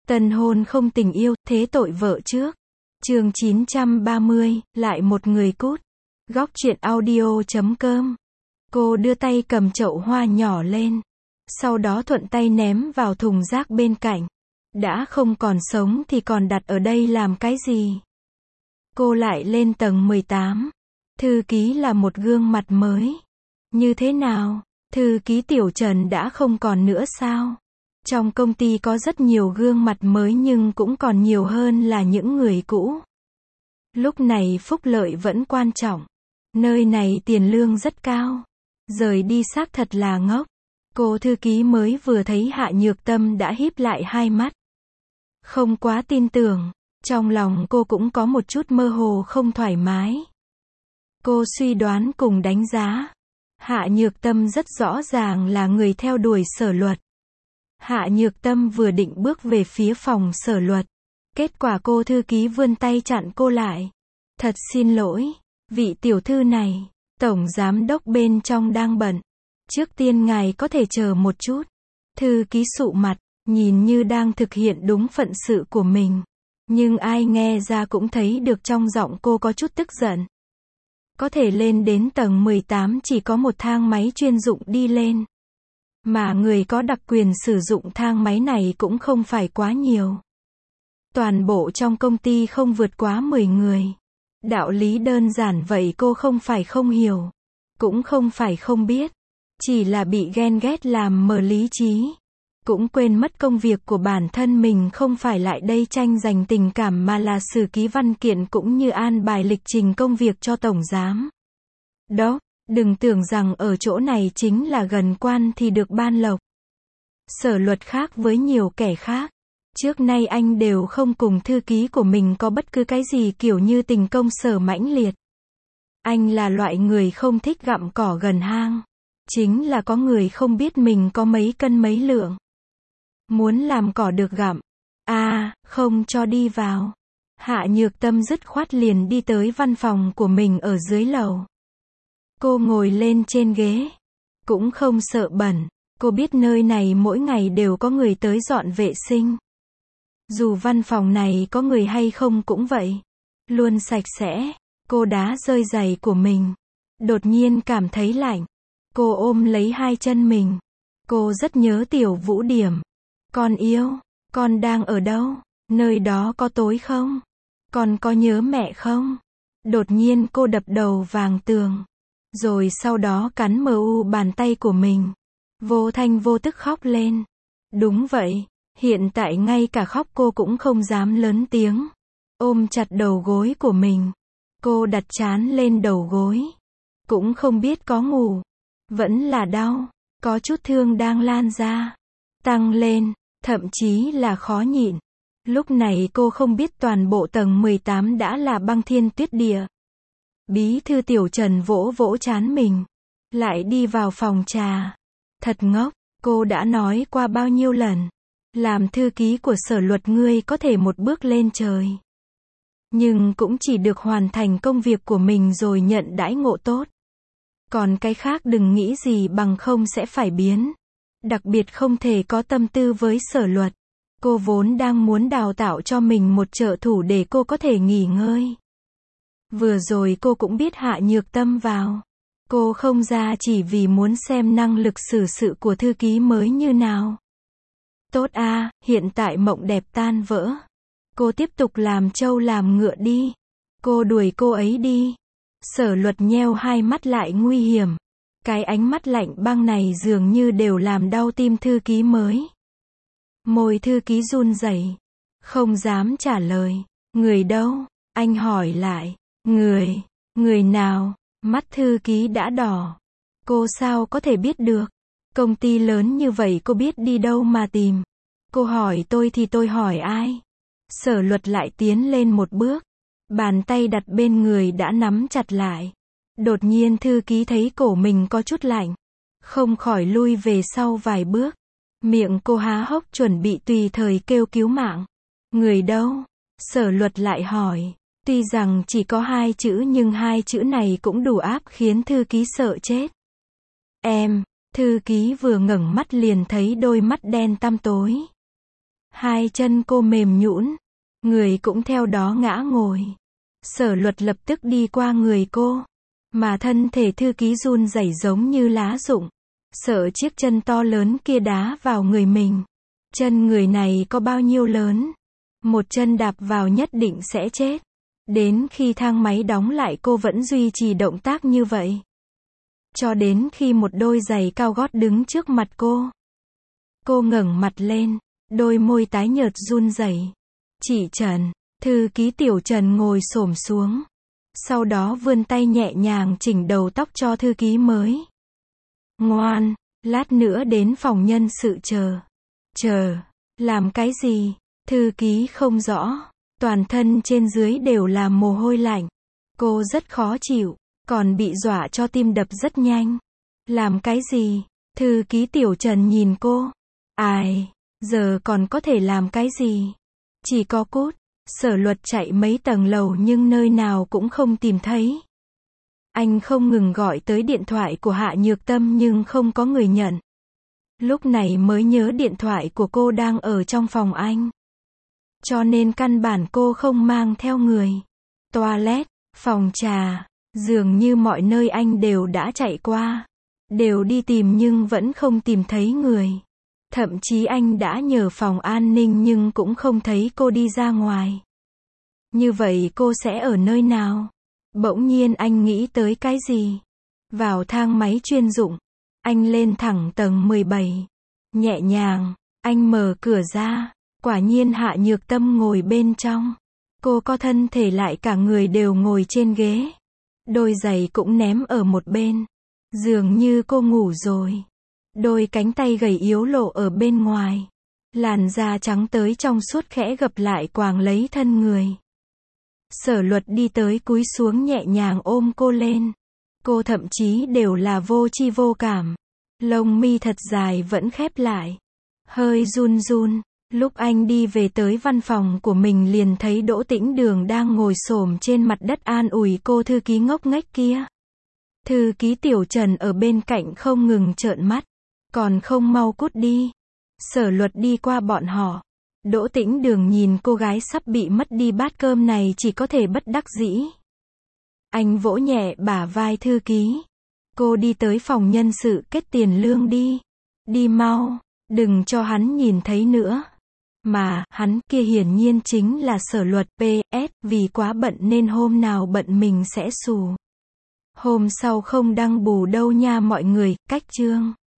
Tân hôn không tình yêu, thế tội vợ trước. Chương 930, lại một người cút. Góc truyện audio.com. Cô đưa tay cầm chậu hoa nhỏ lên. Sau đó thuận tay ném vào thùng rác bên cạnh. Đã không còn sống thì còn đặt ở đây làm cái gì? Cô lại lên tầng 18. Thư ký là một gương mặt mới. Như thế nào? Thư ký Tiểu Trần đã không còn nữa sao? Trong công ty có rất nhiều gương mặt mới nhưng cũng còn nhiều hơn là những người cũ. Lúc này phúc lợi vẫn quan trọng. Nơi này tiền lương rất cao. Rời đi xác thật là ngốc. Cô thư ký mới vừa thấy Hạ Nhược Tâm đã híp lại hai mắt. Không quá tin tưởng. Trong lòng cô cũng có một chút mơ hồ không thoải mái. Cô suy đoán cùng đánh giá. Hạ Nhược Tâm rất rõ ràng là người theo đuổi Sở Luật. Hạ Nhược Tâm vừa định bước về phía phòng Sở Luật. Kết quả cô thư ký vươn tay chặn cô lại. Thật xin lỗi, vị tiểu thư này, tổng giám đốc bên trong đang bận. Trước tiên ngài có thể chờ một chút. Thư ký sụ mặt, nhìn như đang thực hiện đúng phận sự của mình. Nhưng ai nghe ra cũng thấy được trong giọng cô có chút tức giận. Có thể lên đến tầng 18 chỉ có một thang máy chuyên dụng đi lên. Mà người có đặc quyền sử dụng thang máy này cũng không phải quá nhiều. Toàn bộ trong công ty không vượt quá 10 người. Đạo lý đơn giản vậy cô không phải không hiểu. Cũng không phải không biết. Chỉ là bị ghen ghét làm mờ lý trí. Cũng quên mất công việc của bản thân mình không phải lại đây tranh giành tình cảm mà là xử ký văn kiện cũng như an bài lịch trình công việc cho tổng giám. Đó, đừng tưởng rằng ở chỗ này chính là gần quan thì được ban lộc. Sở Luật khác với nhiều kẻ khác. Trước nay anh đều không cùng thư ký của mình có bất cứ cái gì kiểu như tình công sở mãnh liệt. Anh là loại người không thích gặm cỏ gần hang. Chính là có người không biết mình có mấy cân mấy lượng. Muốn làm cỏ được gặm. Không cho đi vào. Hạ Nhược Tâm dứt khoát liền đi tới văn phòng của mình ở dưới lầu. Cô ngồi lên trên ghế. Cũng không sợ bẩn. Cô biết nơi này mỗi ngày đều có người tới dọn vệ sinh. Dù văn phòng này có người hay không cũng vậy. Luôn sạch sẽ. Cô đá rơi giày của mình. Đột nhiên cảm thấy lạnh. Cô ôm lấy hai chân mình. Cô rất nhớ Tiểu Vũ Điểm. Con yêu, con đang ở đâu? Nơi đó có tối không? Con có nhớ mẹ không? Đột nhiên cô đập đầu vàng tường. Rồi sau đó cắn bàn tay của mình. Vô thanh vô tức khóc lên. Đúng vậy, hiện tại ngay cả khóc cô cũng không dám lớn tiếng. Ôm chặt đầu gối của mình. Cô đặt trán lên đầu gối. Cũng không biết có ngủ. Vẫn là đau. Có chút thương đang lan ra. Tăng lên. Thậm chí là khó nhịn. Lúc này cô không biết toàn bộ tầng 18 đã là băng thiên tuyết địa. Bí thư Tiểu Trần vỗ vỗ trán mình. Lại đi vào phòng trà. Thật ngốc, cô đã nói qua bao nhiêu lần. Làm thư ký của Sở Luật ngươi có thể một bước lên trời. Nhưng cũng chỉ được hoàn thành công việc của mình rồi nhận đãi ngộ tốt. Còn cái khác đừng nghĩ gì bằng không sẽ phải biến. Đặc biệt không thể có tâm tư với Sở Luật. Cô vốn đang muốn đào tạo cho mình một trợ thủ để cô có thể nghỉ ngơi. Vừa rồi cô cũng biết Hạ Nhược Tâm vào. Cô không ra chỉ vì muốn xem năng lực xử sự của thư ký mới như nào. Tốt hiện tại mộng đẹp tan vỡ. Cô tiếp tục làm trâu làm ngựa đi. Cô đuổi cô ấy đi. Sở Luật nheo hai mắt lại nguy hiểm. Cái ánh mắt lạnh băng này dường như đều làm đau tim thư ký mới. Môi thư ký run rẩy, không dám trả lời. Người đâu? Anh hỏi lại. Người nào? Mắt thư ký đã đỏ. Cô sao có thể biết được? Công ty lớn như vậy cô biết đi đâu mà tìm? Cô hỏi tôi thì tôi hỏi ai? Sở Luật lại tiến lên một bước. Bàn tay đặt bên người đã nắm chặt lại. Đột nhiên thư ký thấy cổ mình có chút lạnh. Không khỏi lui về sau vài bước. Miệng cô há hốc chuẩn bị tùy thời kêu cứu mạng. Người đâu? Sở Luật lại hỏi. Tuy rằng chỉ có hai chữ nhưng hai chữ này cũng đủ áp khiến thư ký sợ chết. Em, thư ký vừa ngẩng mắt liền thấy đôi mắt đen tăm tối. Hai chân cô mềm nhũn, người cũng theo đó ngã ngồi. Sở Luật lập tức đi qua người cô, mà thân thể thư ký run rẩy giống như lá rụng, sợ chiếc chân to lớn kia đá vào người mình. Chân người này có bao nhiêu lớn? Một chân đạp vào nhất định sẽ chết. Đến khi thang máy đóng lại cô vẫn duy trì động tác như vậy. Cho đến khi một đôi giày cao gót đứng trước mặt cô. Cô ngẩng mặt lên, đôi môi tái nhợt run rẩy. Chị Trần, thư ký Tiểu Trần ngồi xổm xuống. Sau đó vươn tay nhẹ nhàng chỉnh đầu tóc cho thư ký mới. Ngoan, lát nữa đến phòng nhân sự chờ. Chờ, làm cái gì? Thư ký không rõ, toàn thân trên dưới đều là mồ hôi lạnh. Cô rất khó chịu, còn bị dọa cho tim đập rất nhanh. Làm cái gì? Thư ký Tiểu Trần nhìn cô. Ai, giờ còn có thể làm cái gì? Chỉ có cút. Sở Luật chạy mấy tầng lầu nhưng nơi nào cũng không tìm thấy. Anh không ngừng gọi tới điện thoại của Hạ Nhược Tâm nhưng không có người nhận. Lúc này mới nhớ điện thoại của cô đang ở trong phòng anh. Cho nên căn bản cô không mang theo người. Toilet, phòng trà, dường như mọi nơi anh đều đã chạy qua. Đều đi tìm nhưng vẫn không tìm thấy người. Thậm chí anh đã nhờ phòng an ninh nhưng cũng không thấy cô đi ra ngoài. Như vậy cô sẽ ở nơi nào? Bỗng nhiên anh nghĩ tới cái gì? Vào thang máy chuyên dụng. Anh lên thẳng tầng 17. Nhẹ nhàng, anh mở cửa ra. Quả nhiên Hạ Nhược Tâm ngồi bên trong. Cô có thân thể lại cả người đều ngồi trên ghế. Đôi giày cũng ném ở một bên. Dường như cô ngủ rồi. Đôi cánh tay gầy yếu lộ ở bên ngoài. Làn da trắng tới trong suốt khẽ gập lại quàng lấy thân người. Sở Luật đi tới cúi xuống nhẹ nhàng ôm cô lên. Cô thậm chí đều là vô tri vô cảm. Lông mi thật dài vẫn khép lại. Hơi run run. Lúc anh đi về tới văn phòng của mình liền thấy Đỗ Tĩnh Đường đang ngồi xổm trên mặt đất an ủi cô thư ký ngốc nghếch kia. Thư ký Tiểu Trần ở bên cạnh không ngừng trợn mắt. Còn không mau cút đi. Sở Luật đi qua bọn họ. Đỗ Tĩnh Đường nhìn cô gái sắp bị mất đi bát cơm này chỉ có thể bất đắc dĩ. Anh vỗ nhẹ bả vai thư ký. Cô đi tới phòng nhân sự kết tiền lương đi. Đi mau, đừng cho hắn nhìn thấy nữa. Mà, hắn kia hiển nhiên chính là Sở Luật PS, vì quá bận nên hôm nào bận mình sẽ xù. Hôm sau không đăng bù đâu nha mọi người, cách chương.